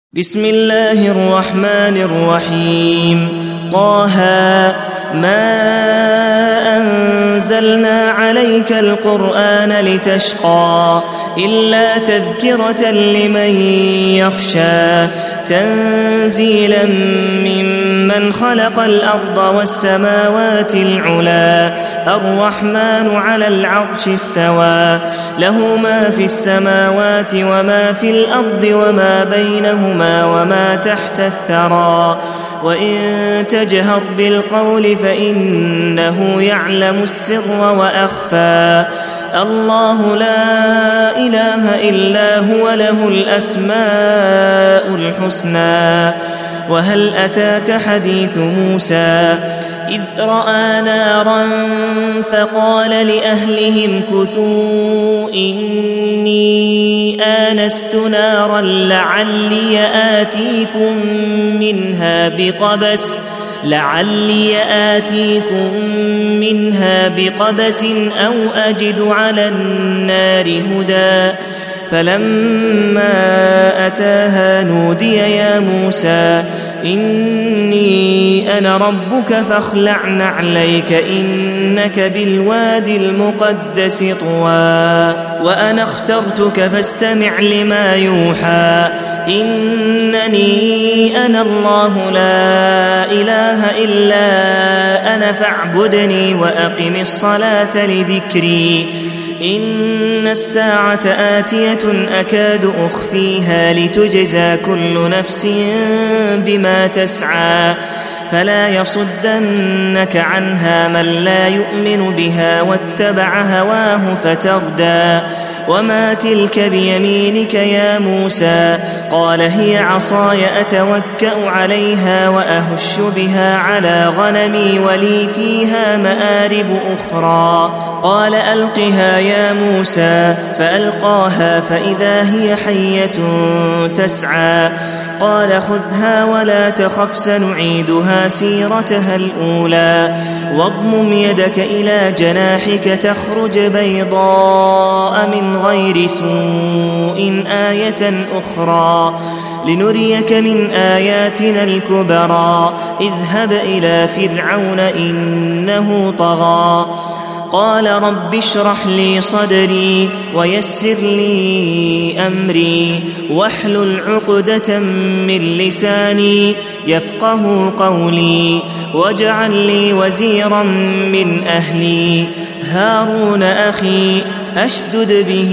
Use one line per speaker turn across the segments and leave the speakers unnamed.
بسم الله الرحمن الرحيم. طه ما أنزلنا عليك القرآن لتشقى إلا تذكرة لمن يخشى تنزيلا ممن خلق الأرض والسماوات العلى الرحمن على العرش استوى له ما في السماوات وما في الأرض وما بينهما وما تحت الثرى وإن تجهر بالقول فإنه يعلم السر وأخفى الله لا إله إلا هو له الأسماء الحسنى. وهل أتاك حديث موسى إذ رأى نارا فقال لأهلهم كثوا إني آنست نارا لعلي آتيكم منها بقبس أو أجد على النار هدى فلما أتاها نودي يا موسى إني أنا ربك فاخلع نعليك إنك بالوادي المقدس طوى وأنا اخترتك فاستمع لما يوحى إنني أنا الله لا إله إلا أنا فاعبدني وأقم الصلاة لذكري إن الساعة آتية أكاد أخفيها لتجزى كل نفس بما تسعى فلا يصدنك عنها من لا يؤمن بها واتبع هواه فتردى وما تلك بيمينك يا موسى قال هي عصاي أتوكأ عليها وأهش بها على غنمي ولي فيها مآرب أخرى قال ألقها يا موسى فألقاها فإذا هي حية تسعى قال خذها ولا تخف سنعيدها سيرتها الأولى واضمم يدك إلى جناحك تخرج بيضاء من غير سوء آية أخرى لنريك من آياتنا الكبرى اذهب إلى فرعون إنه طغى قال رب اشرح لي صدري ويسر لي أمري واحلل عقدة من لساني يفقه قولي واجعل لي وزيرا من أهلي هارون أخي أشدد به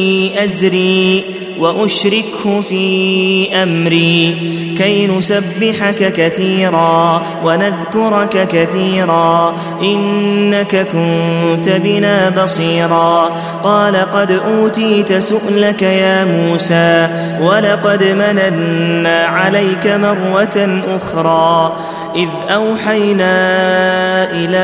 أزري وأشركه في أمري كي نسبحك كثيرا ونذكرك كثيرا إنك كنت بنا بصيرا قال قد أوتيت سؤلك يا موسى ولقد مننا عليك مرة أخرى إذ أوحينا إلى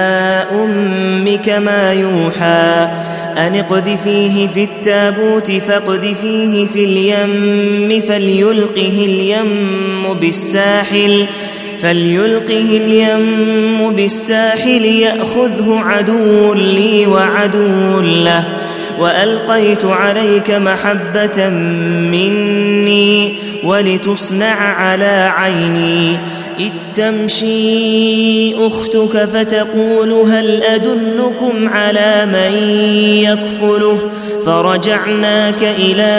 أمك ما يوحى أن اقذفيه في التابوت فاقذفيه في اليم فليلقه اليم بالساحل يأخذه عدو لي وعدو له وألقيت عليك محبة مني ولتصنع على عيني إذ تمشي أختك فتقول هل أدلكم على من يكفله فرجعناك إلى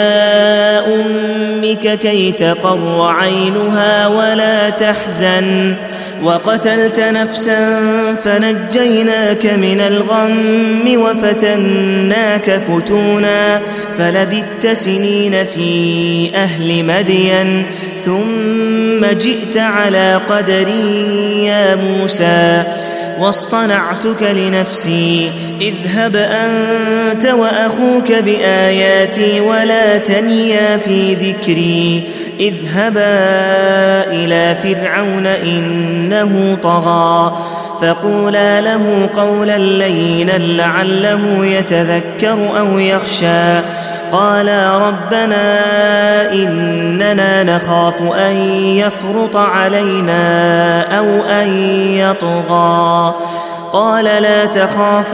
أمك كي تقر عينها ولا تحزن وقتلت نفسا فنجيناك من الغم وفتناك فتونا فلبثت سنين في أهل مدين ثم جئت على قدري يا موسى واصطنعتك لنفسي اذهب أنت وأخوك بآياتي ولا تنيا في ذكري اذهبا إلى فرعون إنه طغى فقولا له قولا لينا لعله يتذكر أو يخشى قالا ربنا إننا نخاف أن يفرط علينا أو أن يطغى قال لا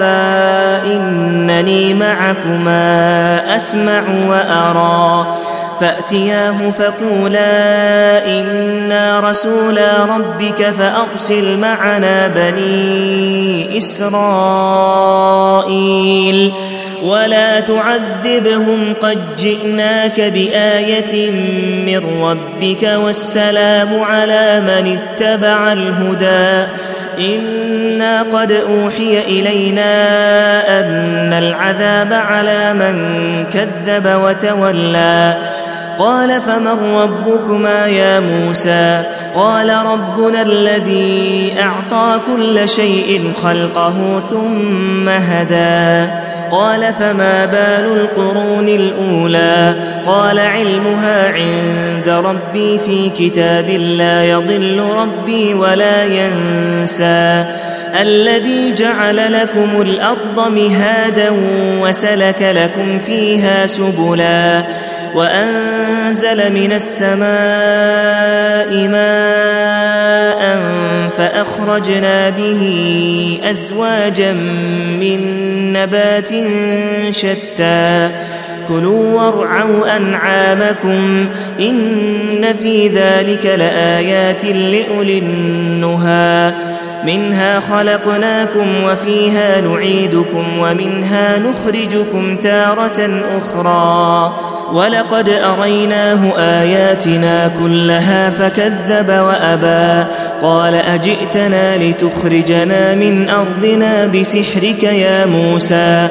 تخافا إنني معكما أسمع وأرى فأتياه فقولا إنا رسولا ربك فأرسل معنا بني إسرائيل ولا تعذبهم قد جئناك بآية من ربك والسلام على من اتبع الهدى إنا قد أوحي إلينا أن العذاب على من كذب وتولى قال فمن ربكما يا موسى قال ربنا الذي أعطى كل شيء خلقه ثم هدى قال فما بال القرون الأولى قال علمها عند ربي في كتاب لا يضل ربي ولا ينسى الذي جعل لكم الأرض مهادا وسلك لكم فيها سبلا وأنزل من السماء ماء فأخرجنا به أزواجا من نبات شتى كلوا وارعوا أنعامكم إن في ذلك لآيات لأولي النهى منها خلقناكم وفيها نعيدكم ومنها نخرجكم تارة أخرى ولقد أريناه آياتنا كلها فكذب وأبى قال أجئتنا لتخرجنا من أرضنا بسحرك يا موسى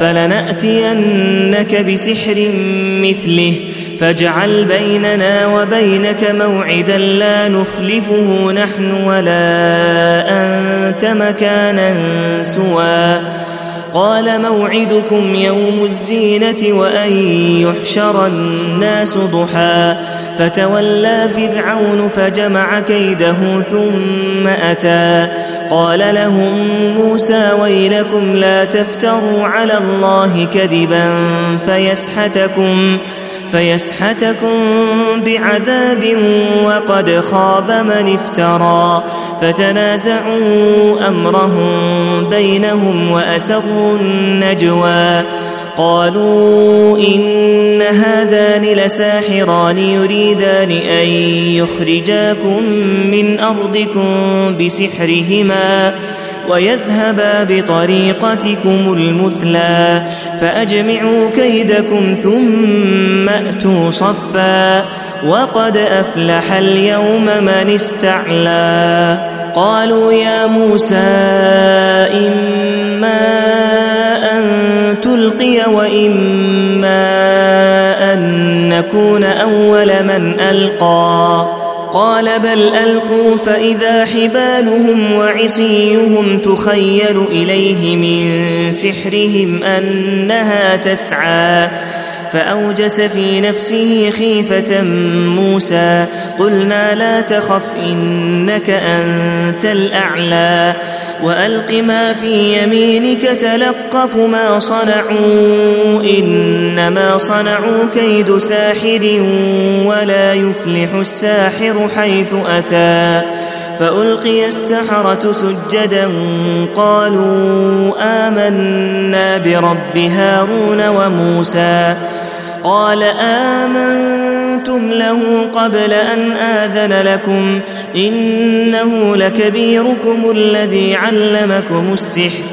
فلنأتينك بسحر مثله فاجعل بيننا وبينك موعدا لا نخلفه نحن ولا أنت مكانا سوى قال موعدكم يوم الزينة وأن يحشر الناس ضحى فتولى فرعون فجمع كيده ثم أتى قال لهم موسى ويلكم لا تفتروا على الله كذبا فيسحتكم بعذاب وقد خاب من افترى فتنازعوا أمرهم بينهم وأسروا النجوى قالوا إن هذان لساحران يريدان أن يخرجاكم من أرضكم بسحرهما ويذهبا بطريقتكم المثلى فأجمعوا كيدكم ثم أتوا صفا وقد أفلح اليوم من استعلى قالوا يا موسى إما أن تلقي وإما أن نكون أول من ألقى قال بل ألقوا فإذا حبالهم وعصيهم تخيل إليه من سحرهم أنها تسعى فأوجس في نفسه خيفة موسى قلنا لا تخف إنك أنت الأعلى وألق ما في يمينك تلقف ما صنعوا إنما صنعوا كيد ساحر ولا يفلح الساحر حيث أتى فألقي السحرة سجدا قالوا آمنا برب هارون وموسى قال آمنتم له قبل أن آذن لكم إنه لكبيركم الذي علمكم السحر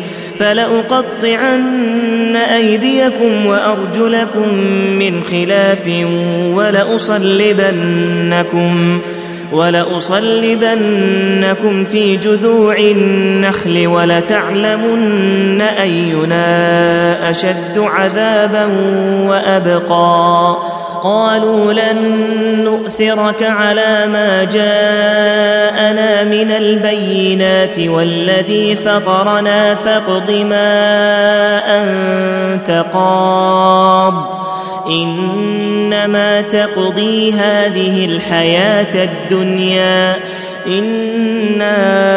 فلأقطعن أيديكم وأرجلكم من خلاف ولأصلبنكم في جذوع النخل ولتعلمن أينا أشد عذابا وأبقى قالوا لن نؤثرك على ما جاءنا من البينات والذي فطرنا فاقض ما أنت قاض إنما تقضي هذه الحياة الدنيا إنا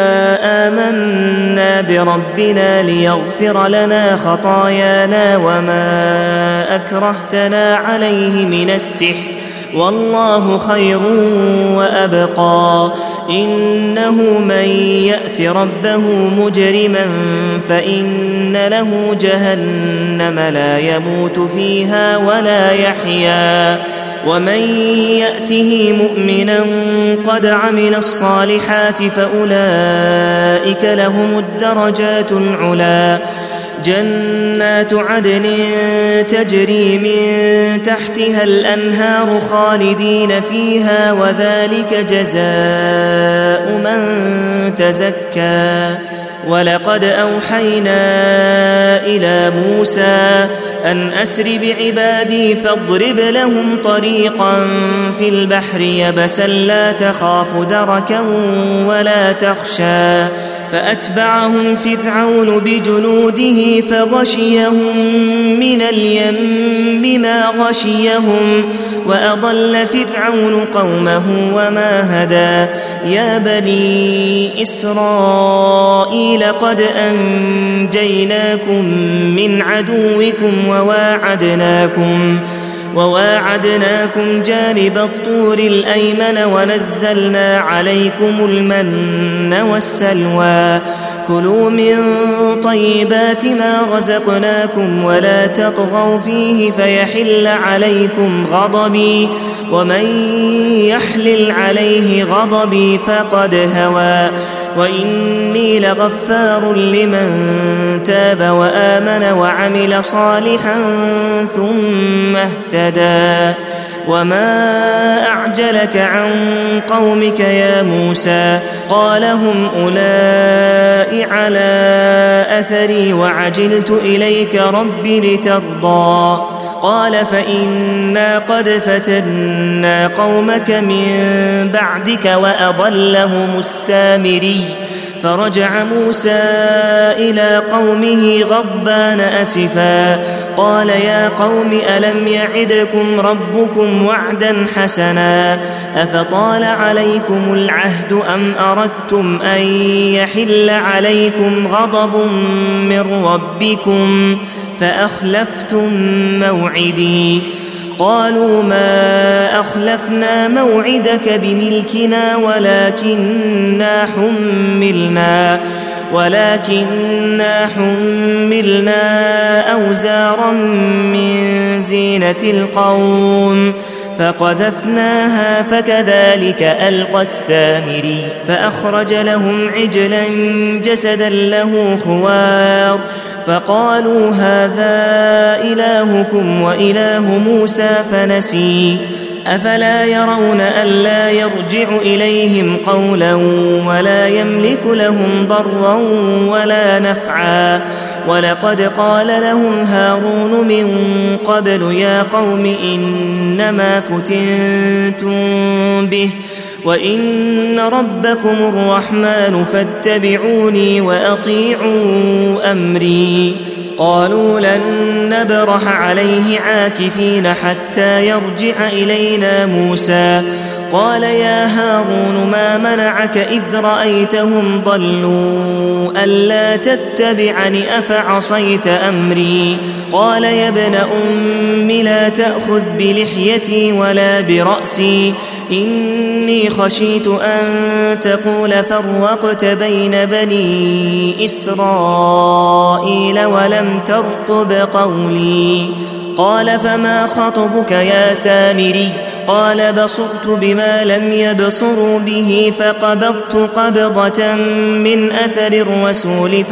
آمنا بربنا ليغفر لنا خطايانا وما أكرهتنا عليه من السحر والله خير وأبقى إنه من يأت ربه مجرما فإن له جهنم لا يموت فيها ولا يحيا ومن يأته مؤمنا قد عمل الصالحات فأولئك لهم الدرجات العلى جنات عدن تجري من تحتها الأنهار خالدين فيها وذلك جزاء من تزكى ولقد أوحينا إلى موسى أن أسر بعبادي فاضرب لهم طريقا في البحر يبسا لا تخاف دركا ولا تخشى فأتبعهم فرعون بجنوده فغشيهم من اليم بما غشيهم وأضل فرعون قومه وما هدى يا بني إسرائيل قد أنجيناكم من عدوكم وواعدناكم جانب الطور الأيمن ونزلنا عليكم المن والسلوى كلوا من طيبات ما رزقناكم ولا تطغوا فيه فيحل عليكم غضبي ومن يحلل عليه غضبي فقد هوى وإني لغفار لمن تاب وآمن وعمل صالحا ثم اهتدى وما أعجلك عن قومك يا موسى قال هم أولئك على أثري وعجلت إليك رب لترضى قال فإنا قد فتنا قومك من بعدك وأضلهم السامري فرجع موسى إلى قومه غضبان أسفا قال يا قوم ألم يعدكم ربكم وعدا حسنا أفطال عليكم العهد أم أردتم أن يحل عليكم غضب من ربكم فأخلفتم موعدي قالوا ما أخلفنا موعدك بملكنا ولكننا حملنا أوزارا من زينة القوم فقذفناها فكذلك ألقى السامري فأخرج لهم عجلا جسدا له خوار فقالوا هذا إلهكم وإله موسى فنسي أفلا يرون ألا يرجع إليهم قولا ولا يملك لهم ضرا ولا نفعا ولقد قال لهم هارون من قبل يا قوم إنما فتنتم به وإن ربكم الرحمن فاتبعوني وأطيعوا أمري قالوا لن نبرح عليه عاكفين حتى يرجع إلينا موسى قال يا هارون ما منعك إذ رأيتهم ضلوا ألا تتبعني أفعصيت أمري قال يا ابن أم لا تأخذ بلحيتي ولا برأسي إني خشيت أن تقول فرقت بين بني إسرائيل ولم ترقب قولي قال فما خطبك يا سامري قال بصرت بما لم يبصروا به فقبضت قبضة من أثر الرسول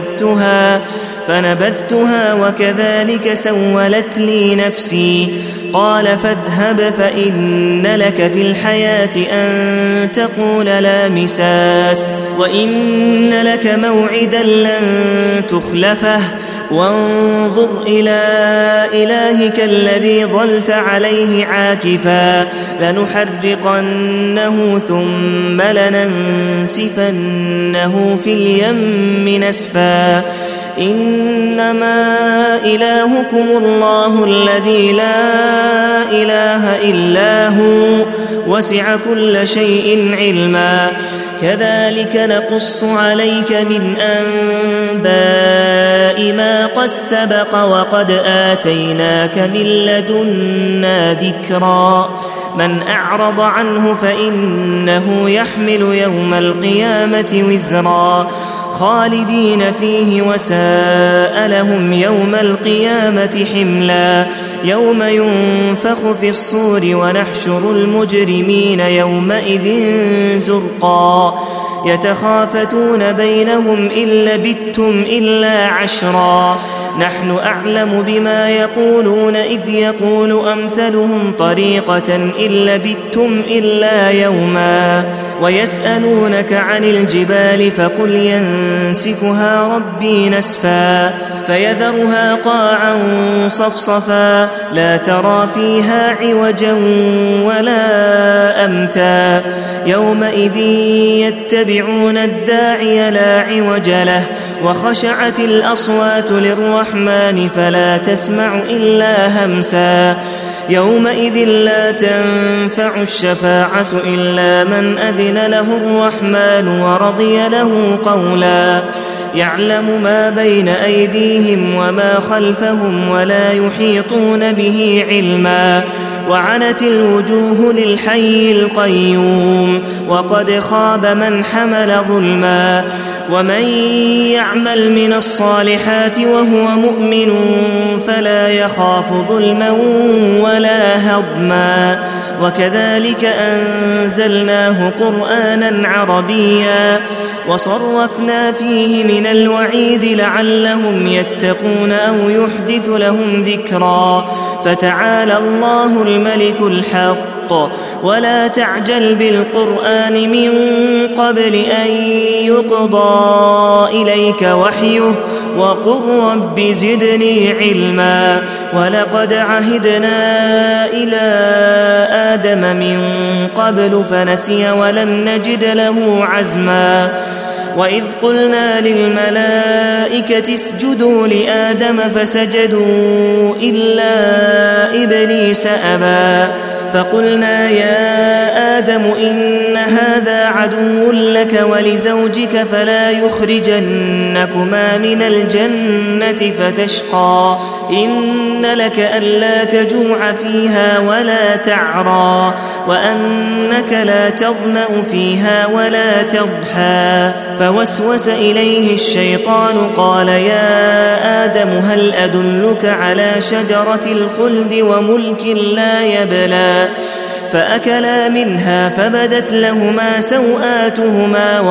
فنبذتها وكذلك سولت لي نفسي قال فاذهب فإن لك في الحياة أن تقول لا مساس وإن لك موعدا لن تخلفه وانظر إلى إلهك الذي ظلت عليه عاكفا لنحرقنه ثم لننسفنه في اليم نسفا إنما إلهكم الله الذي لا إله إلا هو وسع كل شيء علما كذلك نقص عليك من أنباء ما قد سبق وقد آتيناك من لدنا ذكرا من أعرض عنه فإنه يحمل يوم القيامة وزرا خالدين فيه وساء لهم يوم القيامة حملا يوم ينفخ في الصور ونحشر المجرمين يومئذ زرقا يتخافتون بينهم إن لبثتم إلا عشرا نحن أعلم بما يقولون إذ يقول أمثلهم طريقة إن لبثتم إلا يوما ويسألونك عن الجبال فقل ينسفها ربي نسفا فيذرها قاعا صفصفا لا ترى فيها عوجا ولا أمتا يومئذ يتبعون الداعي لا عوج له وخشعت الأصوات للرحمن فلا تسمع إلا همسا يومئذ لا تنفع الشفاعة إلا من أذن له الرحمن ورضي له قولا يعلم ما بين أيديهم وما خلفهم ولا يحيطون به علما وعنت الوجوه للحي القيوم وقد خاب من حمل ظلما ومن يعمل من الصالحات وهو مؤمن فلا يخاف ظلما ولا هضما وكذلك أنزلناه قرآنا عربيا وصرفنا فيه من الوعيد لعلهم يتقون أو يحدث لهم ذكرا فتعالى الله الملك الحق ولا تعجل بالقرآن من قبل أن يقضى إليك وحيه وقل رب زدني علما ولقد عهدنا إلى آدم من قبل فنسي ولم نجد له عزما وإذ قلنا للملائكة اسجدوا لآدم فسجدوا إلا إبليس أبى فقلنا يا آدم إن هذا عدو لك ولزوجك فلا يخرجنكما من الجنة فتشقى إن لك ألا تجوع فيها ولا تعرى وأنك لا تظمأ فيها ولا تضحى فوسوس إليه الشيطان قال يا آدم هل أدلك على شجرة الخلد وملك لا يبلى فأكلا منها فبدت لهما سوآتهما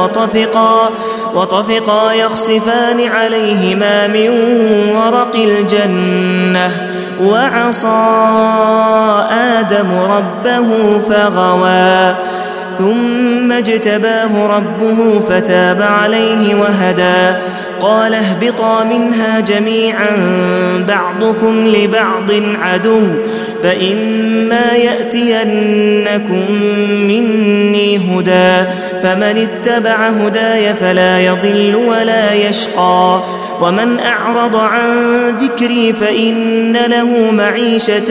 وطفقا يخصفان عليهما من ورق الجنة وعصى آدم ربه فغوى ثم اجتباه ربه فتاب عليه وهدى قال اهبطا منها جميعا بعضكم لبعض عدو فإما يأتينكم مني هدى فمن اتبع هداي فلا يضل ولا يشقى ومن أعرض عن ذكري فإن له معيشة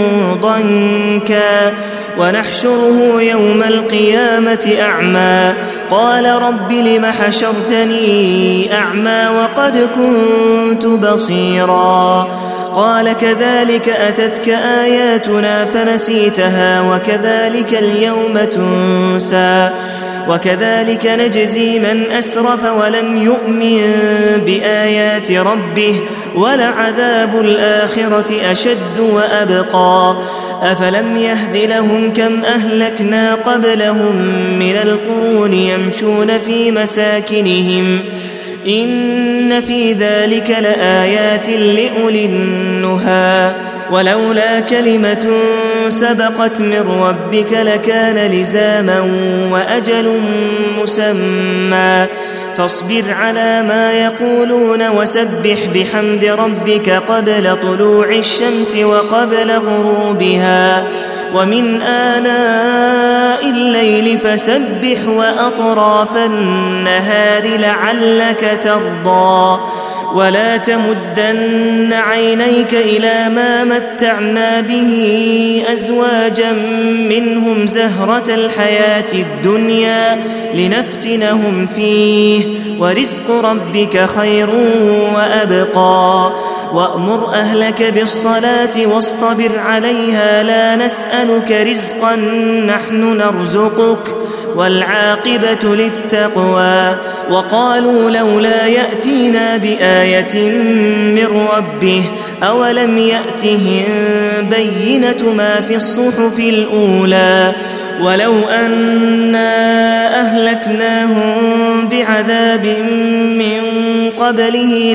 ضنكا ونحشره يوم القيامة أعمى قال رب لم حشرتني أعمى وقد كنت بصيرا قال كذلك أتتك آياتنا فنسيتها وكذلك اليوم تنسى وكذلك نجزي من أسرف ولم يؤمن بآيات ربه ولعذاب الآخرة أشد وأبقى أفلم يهد لهم كم أهلكنا قبلهم من القرون يمشون في مساكنهم إن في ذلك لآيات لأولي النهى ولولا كلمة سبقت من ربك لكان لزاما وأجل مسمى فاصبر على ما يقولون وسبح بحمد ربك قبل طلوع الشمس وقبل غروبها ومن آناء الليل فسبح وأطراف النهار لعلك ترضى ولا تمدن عينيك إلى ما متعنا به أزواجا منهم زهرة الحياة الدنيا لنفتنهم فيه ورزق ربك خير وأبقى وأمر أهلك بالصلاة واصطبر عليها لا نسألك رزقا نحن نرزقك والعاقبة للتقوى. وقالوا لولا يأتينا بآية من ربه أولم يأتهم بينة ما في الصحف الأولى ولو أنا أهلكناهم بعذاب من قبله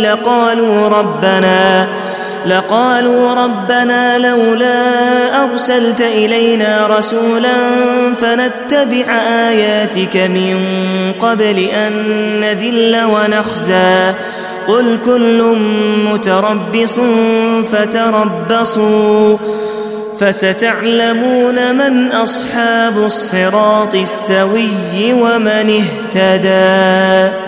لقالوا ربنا لولا أرسلت إلينا رسولا فنتبع آياتك من قبل أن نذل ونخزى قل كل متربص فتربصوا فستعلمون من أصحاب الصراط السوي ومن اهتدى.